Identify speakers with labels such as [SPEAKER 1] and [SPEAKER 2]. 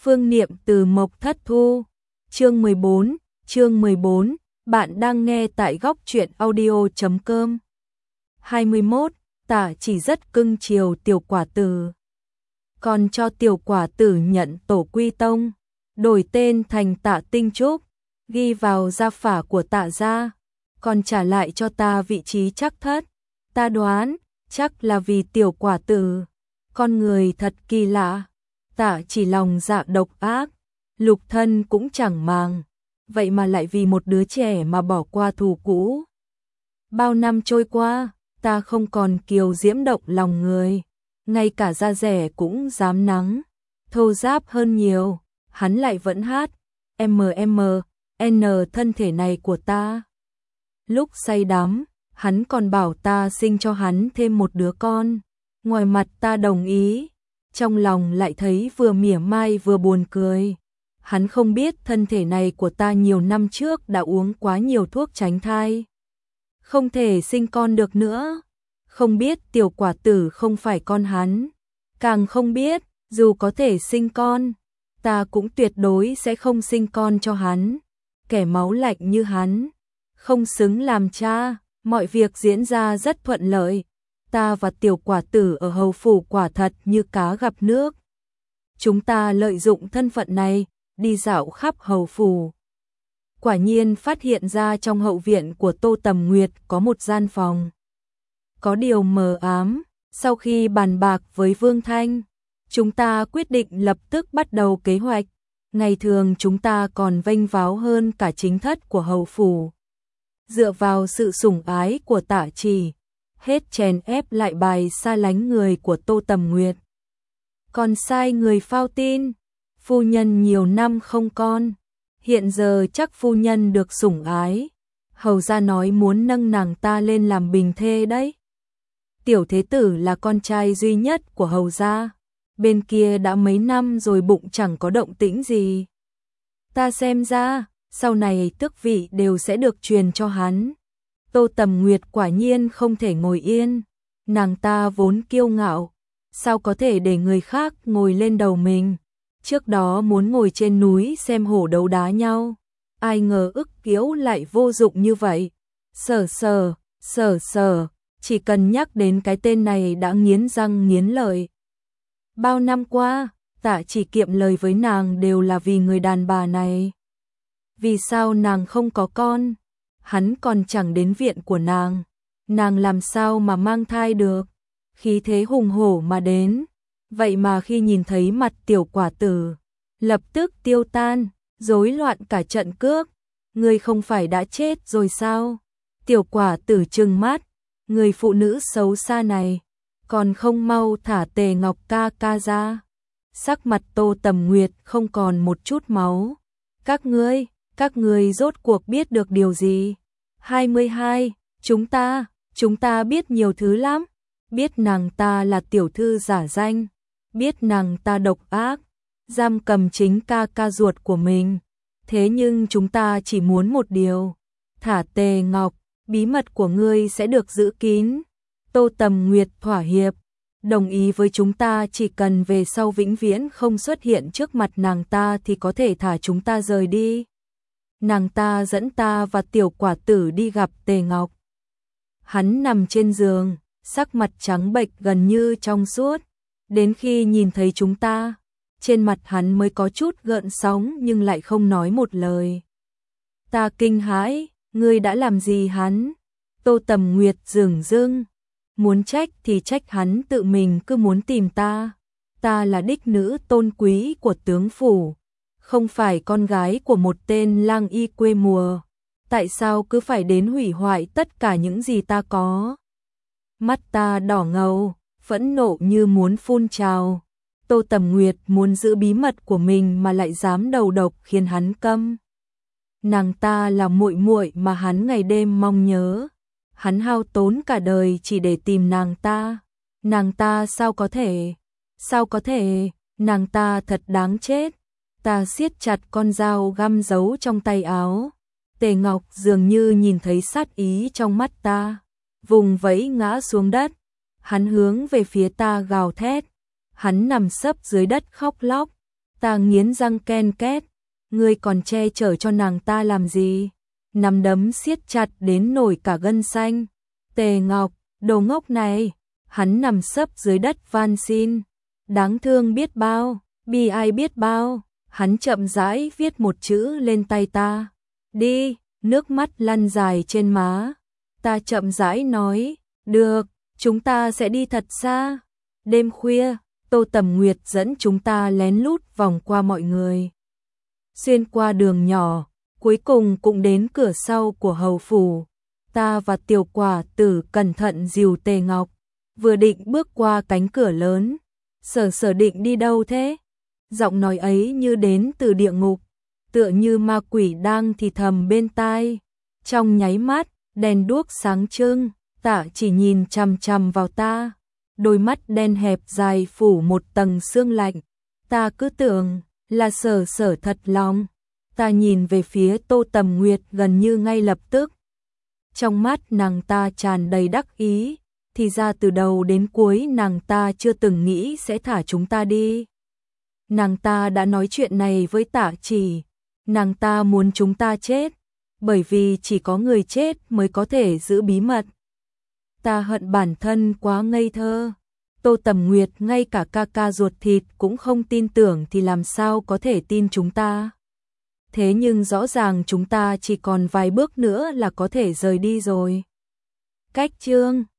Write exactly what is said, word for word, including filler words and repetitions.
[SPEAKER 1] Phương Niệm từ Mộc Thất Thu. Chương mười bốn, chương mười bốn, bạn đang nghe tại góc truyện audio chấm com. hai mươi mốt, Tả Chỉ rất cưng chiều Tiểu Quả Tử. Còn cho Tiểu Quả Tử nhận tổ quy tông, đổi tên thành Tạ Tinh Trúc, ghi vào gia phả của Tạ gia, còn trả lại cho ta vị trí chắc thất. Ta đoán, chắc là vì Tiểu Quả Tử, con người thật kỳ lạ. Tạ Chỉ lòng dạ độc ác, lục thân cũng chẳng màng, vậy mà lại vì một đứa trẻ mà bỏ qua thù cũ. Bao năm trôi qua, ta không còn kiều diễm động lòng người, ngay cả da rẻ cũng dám nắng, thô ráp hơn nhiều, hắn lại vẫn hát em em en thân thể này của ta. Lúc say đắm, hắn còn bảo ta sinh cho hắn thêm một đứa con, ngoài mặt ta đồng ý, trong lòng lại thấy vừa mỉa mai vừa buồn cười. Hắn không biết thân thể này của ta nhiều năm trước đã uống quá nhiều thuốc tránh thai, không thể sinh con được nữa. Không biết Tiểu Quả Tử không phải con hắn, càng không biết, dù có thể sinh con, ta cũng tuyệt đối sẽ không sinh con cho hắn. Kẻ máu lạnh như hắn, không xứng làm cha. Mọi việc diễn ra rất thuận lợi. Ta và Tiểu Quả Tử ở hầu phủ quả thật như cá gặp nước. Chúng ta lợi dụng thân phận này, đi dạo khắp hầu phủ. Quả nhiên phát hiện ra trong hậu viện của Tô Tầm Nguyệt có một gian phòng. Có điều mờ ám, sau khi bàn bạc với Vương Thanh, chúng ta quyết định lập tức bắt đầu kế hoạch. Ngày thường chúng ta còn vênh váo hơn cả chính thất của hầu phủ. Dựa vào sự sủng ái của Tạ Chỉ, hết chèn ép lại bài xa lánh người của Tô Tầm Nguyệt. Còn sai người phao tin, phu nhân nhiều năm không con, hiện giờ chắc phu nhân được sủng ái, hầu gia nói muốn nâng nàng ta lên làm bình thê đấy. Tiểu Thế Tử là con trai duy nhất của hầu gia, bên kia đã mấy năm rồi bụng chẳng có động tĩnh gì. Ta xem ra, sau này tước vị đều sẽ được truyền cho hắn. Tô Tầm Nguyệt quả nhiên không thể ngồi yên, nàng ta vốn kiêu ngạo, sao có thể để người khác ngồi lên đầu mình. Trước đó muốn ngồi trên núi xem hổ đấu đá nhau, ai ngờ ức kiễu lại vô dụng như vậy. Sở sở, sở sở, chỉ cần nhắc đến cái tên này đã nghiến răng nghiến lợi. Bao năm qua, Tạ Chỉ kiệm lời với nàng đều là vì người đàn bà này. Vì sao nàng không có con? Hắn còn chẳng đến viện của nàng, nàng làm sao mà mang thai được? Khí thế hùng hổ mà đến, vậy mà khi nhìn thấy mặt Tiểu Quả Tử, lập tức tiêu tan, rối loạn cả trận cước. Ngươi không phải đã chết rồi sao? Tiểu Quả Tử trừng mắt, người phụ nữ xấu xa này, còn không mau thả Tề Ngọc ca ca ra. Sắc mặt Tô Tầm Nguyệt không còn một chút máu. Các ngươi, các ngươi rốt cuộc biết được điều gì? hai mươi hai, chúng ta, chúng ta biết nhiều thứ lắm. Biết nàng ta là tiểu thư giả danh, biết nàng ta độc ác, giam cầm chính ca ca ruột của mình. Thế nhưng chúng ta chỉ muốn một điều, thả Tề Ngọc, bí mật của ngươi sẽ được giữ kín. Tô Tầm Nguyệt thỏa hiệp, đồng ý với chúng ta, chỉ cần về sau vĩnh viễn không xuất hiện trước mặt nàng ta thì có thể thả chúng ta rời đi. Nàng ta dẫn ta và Tiểu Quả Tử đi gặp Tề Ngọc. Hắn nằm trên giường, sắc mặt trắng bệch gần như trong suốt. Đến khi nhìn thấy chúng ta, trên mặt hắn mới có chút gợn sóng nhưng lại không nói một lời. Ta kinh hãi, ngươi đã làm gì hắn? Tô Tầm Nguyệt dửng dưng, muốn trách thì trách hắn tự mình cứ muốn tìm ta. Ta là đích nữ tôn quý của tướng phủ, không phải con gái của một tên lang y quê mùa. Tại sao cứ phải đến hủy hoại tất cả những gì ta có? Mắt ta đỏ ngầu, phẫn nộ như muốn phun trào. Tô Tầm Nguyệt muốn giữ bí mật của mình mà lại dám đầu độc khiến hắn câm. Nàng ta là muội muội mà hắn ngày đêm mong nhớ. Hắn hao tốn cả đời chỉ để tìm nàng ta. Nàng ta sao có thể? Sao có thể? Nàng ta thật đáng chết. Ta siết chặt con dao găm giấu trong tay áo. Tề Ngọc dường như nhìn thấy sát ý trong mắt ta, vùng vẫy ngã xuống đất. Hắn hướng về phía ta gào thét. Hắn nằm sấp dưới đất khóc lóc. Ta nghiến răng ken két, ngươi còn che chở cho nàng ta làm gì? Nắm đấm siết chặt đến nổi cả gân xanh. Tề Ngọc, đồ ngốc này, hắn nằm sấp dưới đất van xin. Đáng thương biết bao, bi ai biết bao, hắn chậm rãi viết một chữ lên tay ta. Đi, nước mắt lăn dài trên má. Ta chậm rãi nói, được, chúng ta sẽ đi thật xa. Đêm khuya, Tô Tầm Nguyệt dẫn chúng ta lén lút vòng qua mọi người. Xuyên qua đường nhỏ, cuối cùng cũng đến cửa sau của hầu phủ. Ta và Tiểu Quả Tử cẩn thận dìu Tề Ngọc, vừa định bước qua cánh cửa lớn. Sở Sở định đi đâu thế? Giọng nói ấy như đến từ địa ngục, tựa như ma quỷ đang thì thầm bên tai. Trong nháy mắt, đèn đuốc sáng trưng, Tạ Chỉ nhìn chằm chằm vào ta, đôi mắt đen hẹp dài phủ một tầng sương lạnh. Ta cứ tưởng là Sở Sở thật lòng. Ta nhìn về phía Tô Tầm Nguyệt gần như ngay lập tức. Trong mắt nàng ta tràn đầy đắc ý, thì ra từ đầu đến cuối nàng ta chưa từng nghĩ sẽ thả chúng ta đi. Nàng ta đã nói chuyện này với Tạ Chỉ, nàng ta muốn chúng ta chết, bởi vì chỉ có người chết mới có thể giữ bí mật. Ta hận bản thân quá ngây thơ. Tô Tầm Nguyệt ngay cả ca ca ruột thịt cũng không tin tưởng thì làm sao có thể tin chúng ta. Thế nhưng rõ ràng chúng ta chỉ còn vài bước nữa là có thể rời đi rồi. Cách chương